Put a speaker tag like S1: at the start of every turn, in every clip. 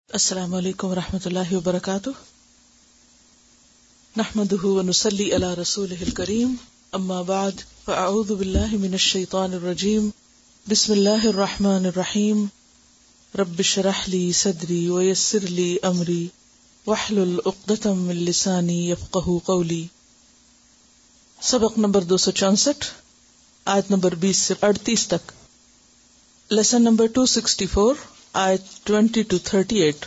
S1: السلام علیکم ورحمۃ اللہ وبرکاتہ، نحمده ونصلی علی رسوله الکریم، اما بعد فاعوذ باللہ من الشیطان الرجیم، بسم اللہ الرحمن الرحیم، رب اشرح لی صدری ویسر لی امری واحلل عقدۃ من لسانی یفقہوا قولی۔ سبق نمبر 264، آیت نمبر 20 سے 38 تک، لیسن نمبر 264، آیت 20 to 38۔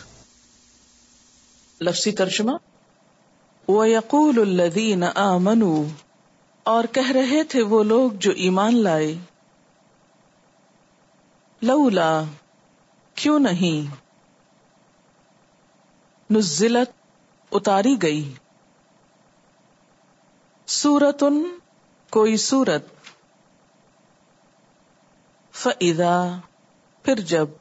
S1: لفظی ترجمہ: وَيَقُولُ الَّذِينَ آمَنُوا، اور کہہ رہے تھے وہ لوگ جو ایمان لائے، لولا، کیوں نہیں، نزلت، اتاری گئی، سورۃ، کوئی سورت، فَإِذَا، پھر جب،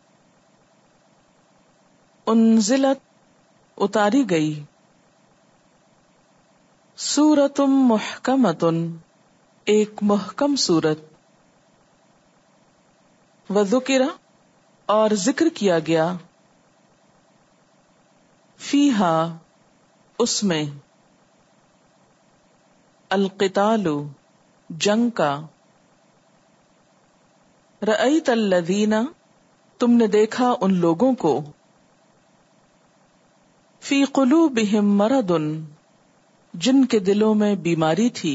S1: انزلت، اتاری گئی، سورۃ محکمۃ، ایک محکم سورت، وذکر، اور ذکر کیا گیا، فیہا، اس میں، القتال، جنگ کا، رأیت الذین، تم نے دیکھا ان لوگوں کو، فی قلوبہم مرض، جن کے دلوں میں بیماری تھی،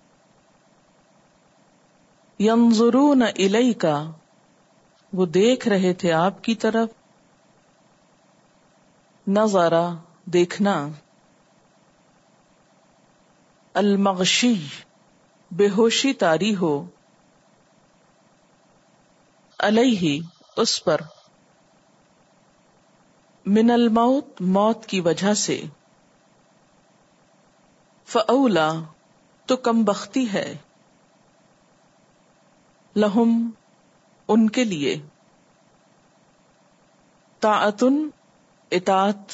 S1: ینظرون الیک، وہ دیکھ رہے تھے آپ کی طرف، نظرا، دیکھنا، المغشی، بے ہوشی طاری ہو، علیہ، اس پر، من الموت، موت کی وجہ سے، فاولا، تو کم بختی ہے، لہم، ان کے لیے، طاعۃ، اطاعت،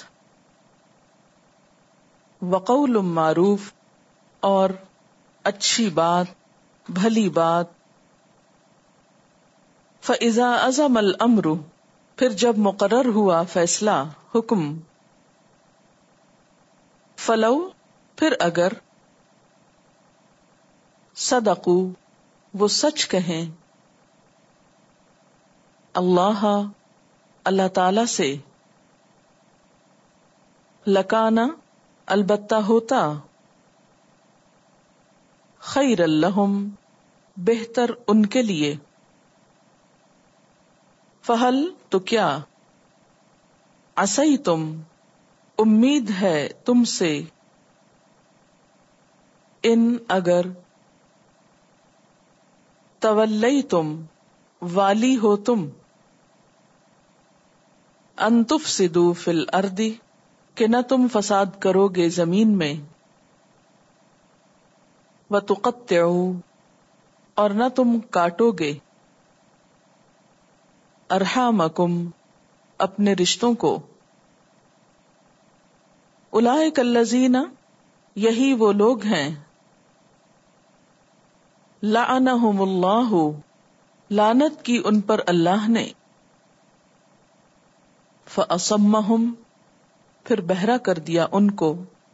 S1: وقول معروف، اور اچھی بات، بھلی بات، فاذا عزم الامر، پھر جب مقرر ہوا فیصلہ، حکم، فلو، پھر اگر، صدقو، وہ سچ کہیں، اللہ، اللہ تعالی سے، لکانا، البتہ ہوتا، خیر لہم، بہتر ان کے لیے، فہل، تو کیا، عصیتم، امید ہے تم سے، ان، اگر، تولیتم، والی ہو تم، ان تفسدوا فی الارض، کہ نہ تم فساد کرو گے زمین میں، وتقطعوا، اور نہ تم کاٹو گے، ارحامکم، اپنے رشتوں کو، اولئک الذین، یہی وہ لوگ ہیں، لعنہم اللہ، لعنت کی ان پر اللہ نے، فاصمہم، پھر بہرا کر دیا ان کو،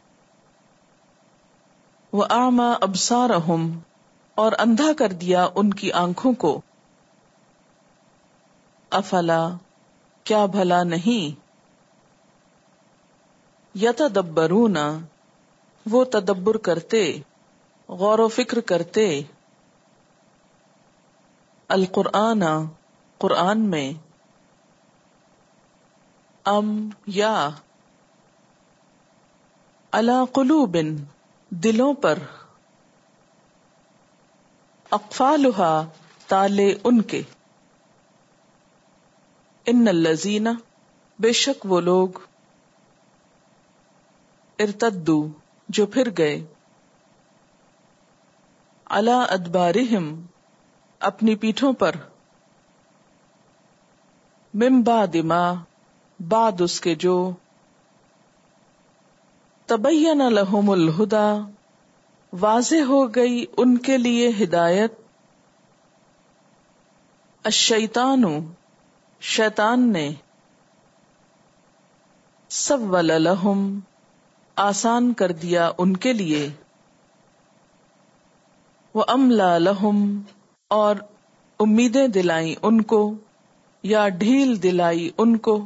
S1: واعمی ابصارہم، اور اندھا کر دیا ان کی آنکھوں کو، افلا، کیا بھلا نہیں، یتدبرون، وہ تدبر کرتے، غور و فکر کرتے، القرآن، قرآن میں، ام، یا، علی قلوب، دلوں پر، اقفالھا، تالے ان کے، ان الذین، بے شک وہ لوگ، ارتدوا، جو پھر گئے، علی ادبارہم، اپنی پیٹھوں پر، من بعد ما، بعد اس کے جو، تبین لہم الہدی، واضح ہو گئی ان کے لیے ہدایت، الشیطان، شیطان نے، سول لہم آسان کر دیا ان کے لیے، وَأَمْلَى لَهُمْ اور امیدیں دلائیں ان کو یا ڈھیل دلائی ان کو،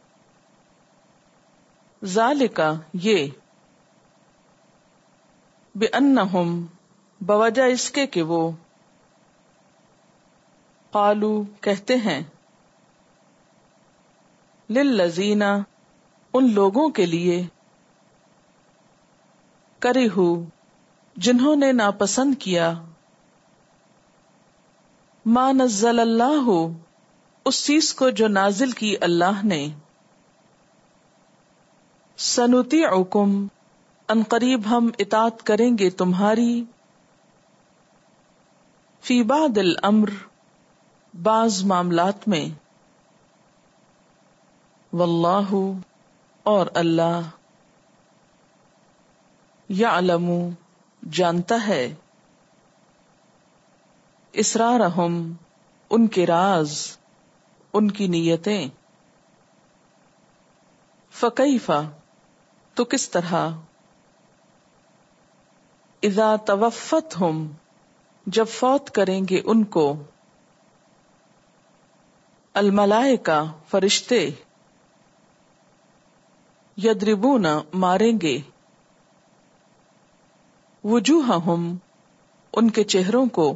S1: ذالک یہ، بِأَنَّهُمْ بوجہ اس کے کہ وہ، قالو کہتے ہیں، للذین ان لوگوں کے لیے، کرہو جنہوں نے ناپسند کیا، ما نزل اللہ اس چیز کو جو نازل کی اللہ نے، سنطیعکم ان قریب ہم اطاعت کریں گے تمہاری، فی بعض الامر بعض معاملات میں، واللہ اور اللہ، یعلم جانتا ہے، اسرارہم ان کے راز، ان کی نیتیں، فکیف تو کس طرح، اذا توفتہم جب فوت کریں گے ان کو، الملائکہ فرشتے، یضربون ماریں گے، وجوہہم ان کے چہروں کو،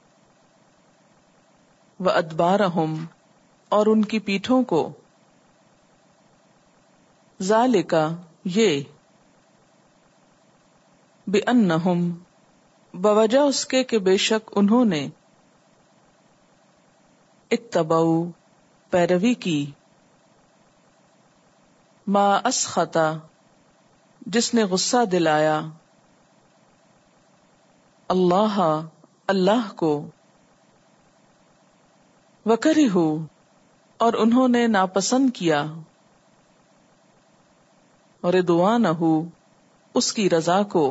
S1: وادبارہم اور ان کی پیٹھوں کو، ذالک یہ، بِأَنَّهُمْ بوجہ اس کے کہ بے شک انہوں نے، اتبعوا پیروی کی، ما اسخط جس نے غصہ دلایا، اللہ اللہ کو، وکرہوا اور انہوں نے ناپسند کیا، رضوانہ اس کی رضا کو،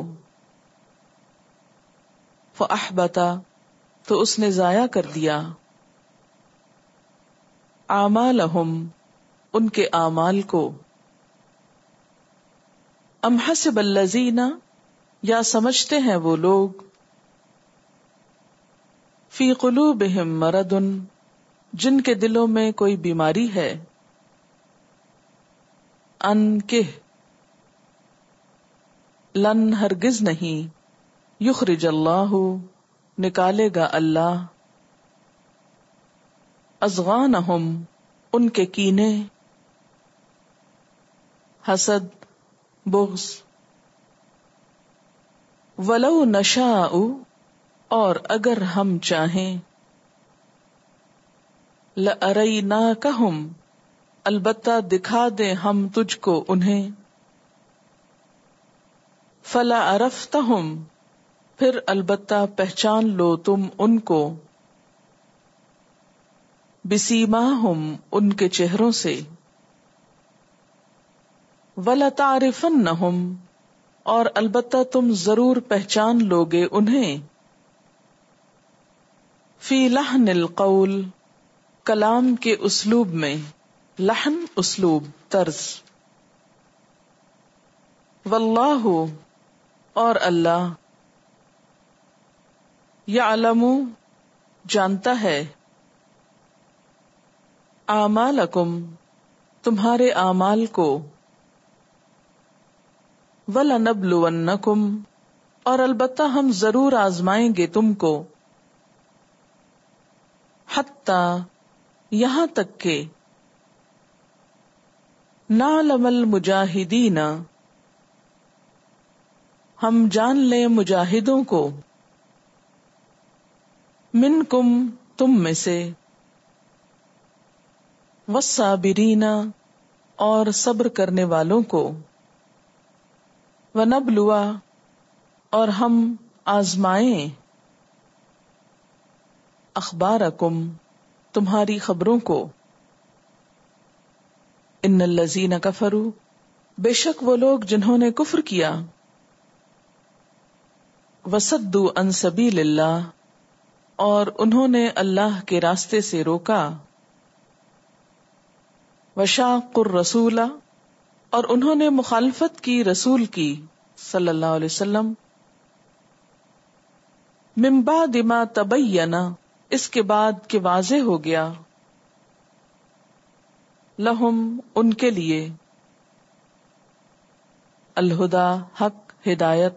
S1: فاحبط تو اس نے ضائع کر دیا، اعمالہم ان کے اعمال کو، ام حسب الذین یا سمجھتے ہیں وہ لوگ، فی قلوبہم مرض جن کے دلوں میں کوئی بیماری ہے، ان کہ لن ہرگز نہیں، یخرج اللہ نکالے گا اللہ، اضغانہم ان کے کینے، حسد بغض، ولو نشاء اور اگر ہم چاہیں، لَأَرَيْنَاكَهُمْ البتہ دکھا دیں ہم تجھ کو انہیں، فَلَعَرَفْتَهُمْ پھر البتہ پہچان لو تم ان کو، بِسِیمَاهُمْ ان کے چہروں سے، وَلَتَعْرِفَنَّهُمْ اور البتہ تم ضرور پہچان لوگے انہیں، فی لحن القول کلام کے اسلوب میں، لحن اسلوب طرز، واللہ اور اللہ، یعلم جانتا ہے، اعمالکم تمہارے اعمال کو، وَلَنَبْلُوَنَّکُمْ اور البتہ ہم ضرور آزمائیں گے تم کو، حتی یہاں تک کہ، نعلم المجاہدین ہم جان لیں مجاہدوں کو، منکم تم میں سے، والصابرین اور صبر کرنے والوں کو، ونبلوا اور ہم آزمائیں، اخبارکم تمہاری خبروں کو، ان الذین کفروا بے شک وہ لوگ جنہوں نے کفر کیا، وصدوا عن سبیل اللہ اور انہوں نے اللہ کے راستے سے روکا، وشاقوا الرسول اور انہوں نے مخالفت کی رسول کی صلی اللہ علیہ وسلم، من بعد ما تبین، اس کے بعد کہ واضح ہو گیا، لہم ان کے لیے، الہدا حق ہدایت،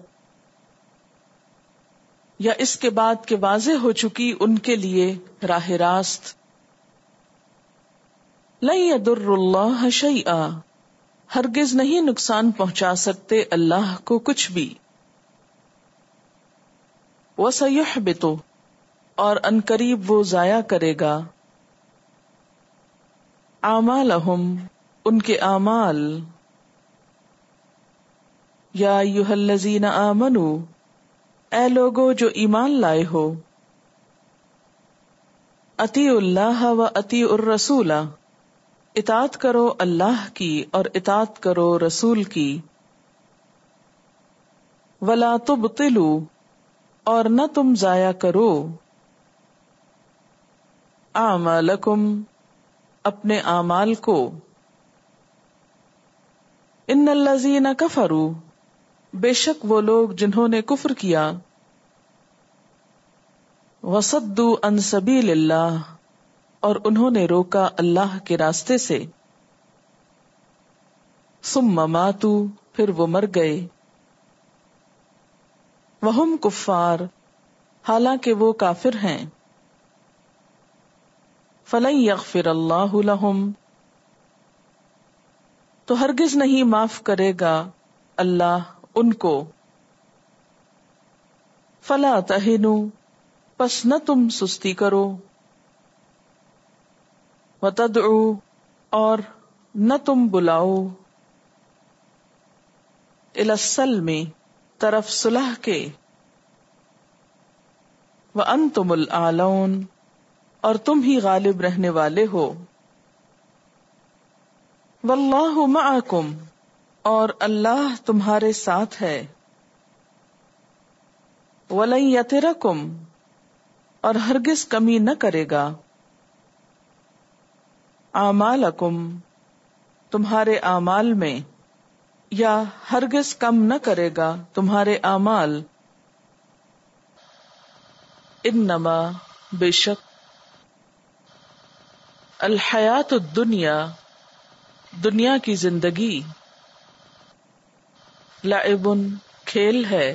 S1: یا اس کے بعد کہ واضح ہو چکی ان کے لیے راہ راست، لن یضر اللہ شیئا، ہرگز نہیں نقصان پہنچا سکتے اللہ کو کچھ بھی، وَسَيُحْبِطُ، اور عنقریب وہ ضائع کرے گا، اعمالہم، ان کے اعمال، یا ایھا الذین آمنوا، اے لوگو جو ایمان لائے ہو، اطیعوا اللہ و اطیعوا الرسول، اطاعت کرو اللہ کی اور اطاعت کرو رسول کی، ولا تبطلوا، اور نہ تم ضائع کرو، اعمالکم، اپنے اعمال کو، ان الذین کفروا، بے شک وہ لوگ جنہوں نے کفر کیا، وصدوا عن سبیل اللہ، اور انہوں نے روکا اللہ کے راستے سے، ثم ماتوا، پھر وہ مر گئے، وہم کفار، حالانکہ وہ کافر ہیں، فلن یغفر اللہ لہم، تو ہرگز نہیں معاف کرے گا اللہ ان کو، فلا تہنوا، پس نہ تم سستی کرو، وتدعوا، اور نہ تم بلاؤ، الی السلم، طرف صلح کے، وانتم الاعلون، اور تم ہی غالب رہنے والے ہو، واللہ معکم، اور اللہ تمہارے ساتھ ہے، ولن یترکم، اور ہرگز کمی نہ کرے گا، اعمالکم، تمہارے اعمال میں، یا ہرگز کم نہ کرے گا تمہارے اعمال، انما، بے شک، الحیات الدنیا، دنیا کی زندگی، لعب، کھیل ہے،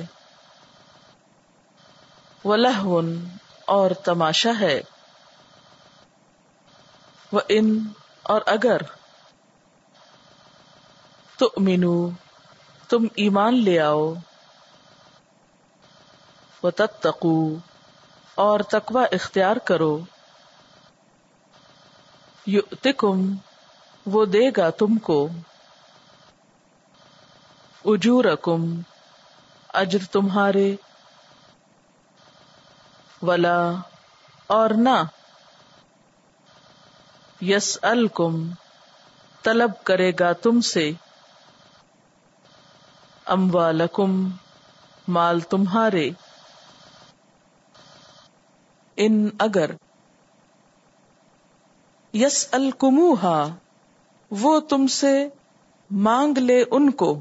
S1: ولہو، اور تماشا ہے، وَإِن، اور اگر، تؤمنوا، تم ایمان لے آؤ، وتتقوا، اور تقوی اختیار کرو، یؤتکم، وہ دے گا تم کو، اجورکم، اجر تمہارے، ولا، اور نہ، یسألکم، طلب کرے گا تم سے، اموالکم، مال تمہارے، ان، اگر، یسألکموہا، وہ تم سے مانگ لے ان کو،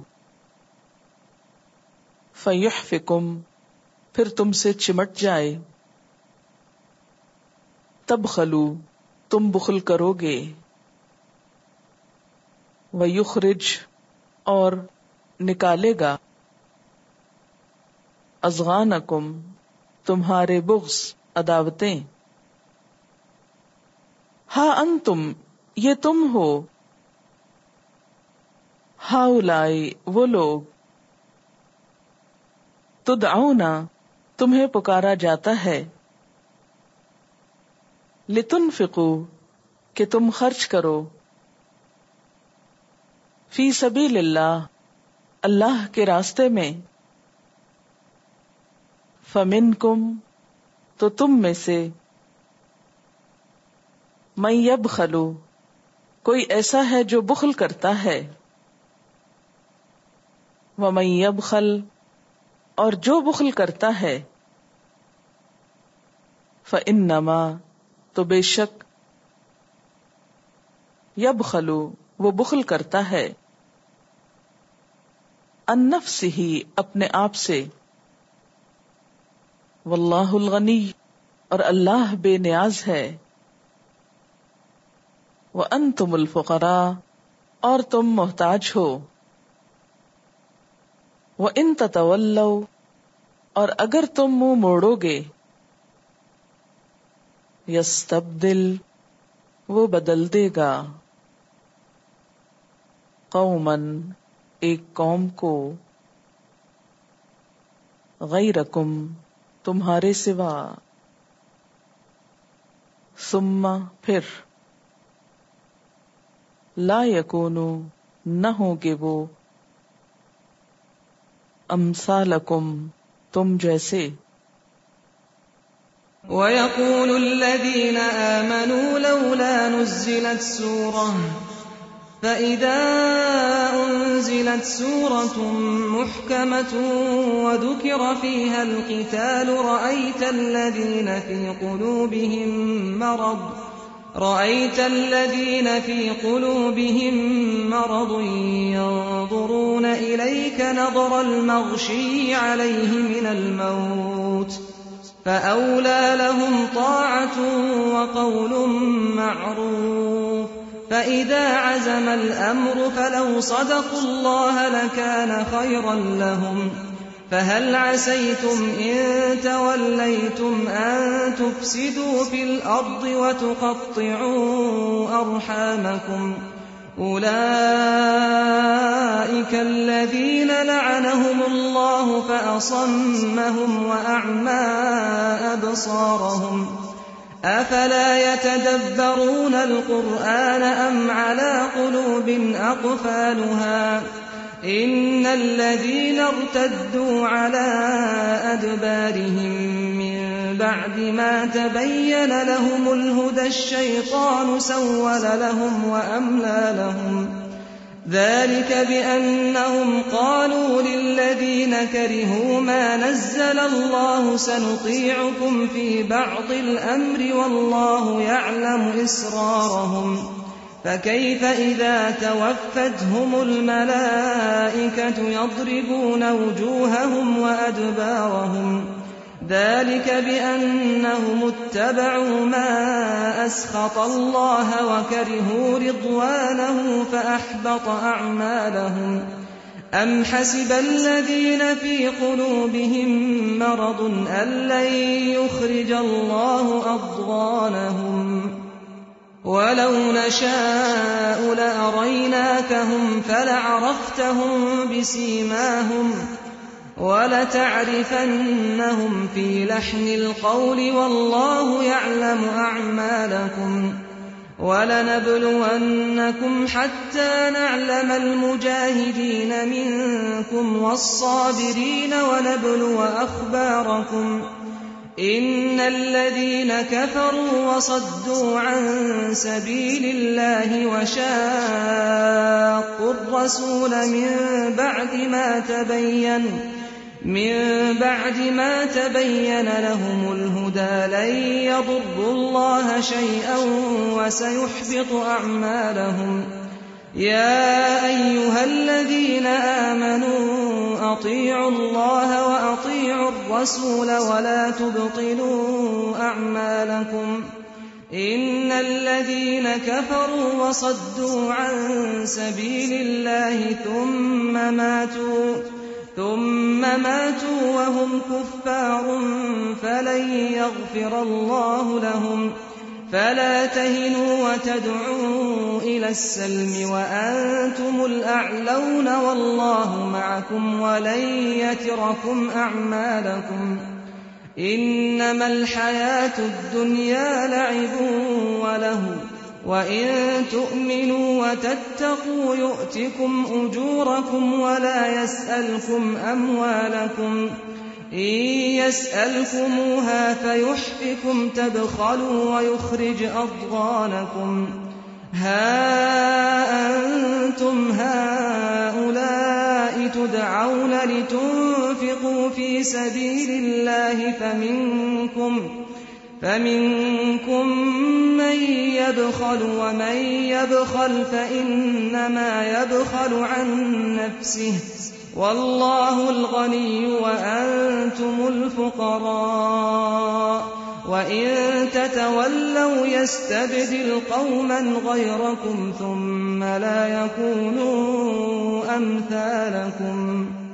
S1: فیحفکم، پھر تم سے چمٹ جائے، تبخلو، تم بخل کرو گے، ویخرج، اور نکالے گا، اضغانکم، تمہارے بغض، عداوتیں، ہاں انتم، یہ تم ہو، ہاؤلائی، وہ لوگ، تدعونا، تمہیں پکارا جاتا ہے، لتنفقوا، کہ تم خرچ کرو، فی سبیل اللہ، اللہ کے راستے میں، فمنکم، تو تم میں سے، من یبخل، کوئی ایسا ہے جو بخل کرتا ہے، ومن یبخل، اور جو بخل کرتا ہے، فإنما، تو بے شک، یبخل، وہ بخل کرتا ہے، अन नफ्सिही अपने आप से, वल्लाहुल गनी और अल्लाह बेनियाज है, व अंतुमुल फुकरा और तुम मोहताज हो, व इन ततवल्लौ और अगर तुम मुंह मोड़ोगे, यस्तब्दिल वो बदल देगा, कौमन एक कौम को, गैरकुम तुम्हारे सिवा, सुम्मा फिर, ला यकूनु न होगे वो, अम्सालकुम तुम जैसे।
S2: वयक़ूलु अल्लज़ीना आमनू लौला नुज़्ज़िलत सूरह फ़इज़ा उन्ज़िलत सूरतुम मुहकमतुन वज़ुकिर फ़ीहा अल-क़िताल रअयत अल्लज़ीना फ़ी क़ुलूबिहिम मरद यंज़ुरून इलैक नज़रल मग़शिय्यि अलैहि मिनल मौत फ़अौलै लहुम ताअतुन वक़ौलुन मअरूफ़ फ़इज़ा अज़मल अम्रु फ़लौ सदक़ुल्लाह लकान ख़ैरन लहुम फ़हल असैतुम इन तवल्लैतुम अन तुफ़्सिदू फ़िल अर्ज़ि वतुक़त्तिअू अर्हामकुम उलाइक अल्लज़ीन लअनहुमुल्लाहु फ़अصمهم वअअमा अबसारहुम अफ़ला यतदब्बरून अल-क़ुरआन अम अला क़ुलूबिन अक़फ़ालुहा इन्नल्लज़ीन इर्तद्दू अला अदबारिहिम मिन बअद मा तबय्यन लहुमुल हुदा अश-शैतानु सव्वल लहुम वअम्ला लहुम ذلك بأنهم قالوا للذين كرهوا ما نزل الله سنطيعكم في بعض الأمر والله يعلم إسرارهم فكيف إذا توفتهم الملائكة يضربون وجوههم وأدبارهم ذلك بأنهم اتبعوا ما أسخط الله وكرهوا رضوانه فأحبط أعمالهم أم حسب الذين في قلوبهم مرض أن لن يخرج الله أضغانهم ولو نشاء لأريناكهم فلعرفتهم بسيماهم ولتعرفنهم في لحن القول والله يعلم أعمالكم ولنبلونكم حتى نعلم المجاهدين منكم والصابرين ونبلو أخباركم إن الذين كفروا وصدوا عن سبيل الله وشاقوا الرسول من بعد ما تبين لهم الهدى لن يضروا الله شيئا وسيحبط أعمالهم يا أيها الذين آمنوا أطيعوا الله وأطيعوا الرسول ولا تبطلوا أعمالكم إن الذين كفروا وصدوا عن سبيل الله ثم ماتوا وهم كفار فلن يغفر الله لهم فلا تهنوا وتدعوا إلى السلم وأنتم الأعلون والله معكم ولن يتركم أعمالكم إنما الحياة الدنيا لعب وله وإن تؤمنوا وتتقوا يؤتكم أجوركم ولا يسألكم أموالكم إن يسألكموها فيحفكم تبخلوا ويخرج أضغانكم ها أنتم هؤلاء تدعون لتنفقوا في سبيل الله فمنكم من يبخل ومن يبخل فإنما يبخل عن نفسه والله الغني وأنتم الفقراء وإن تتولوا يستبدل قوما غيركم ثم لا يكونوا أمثالكم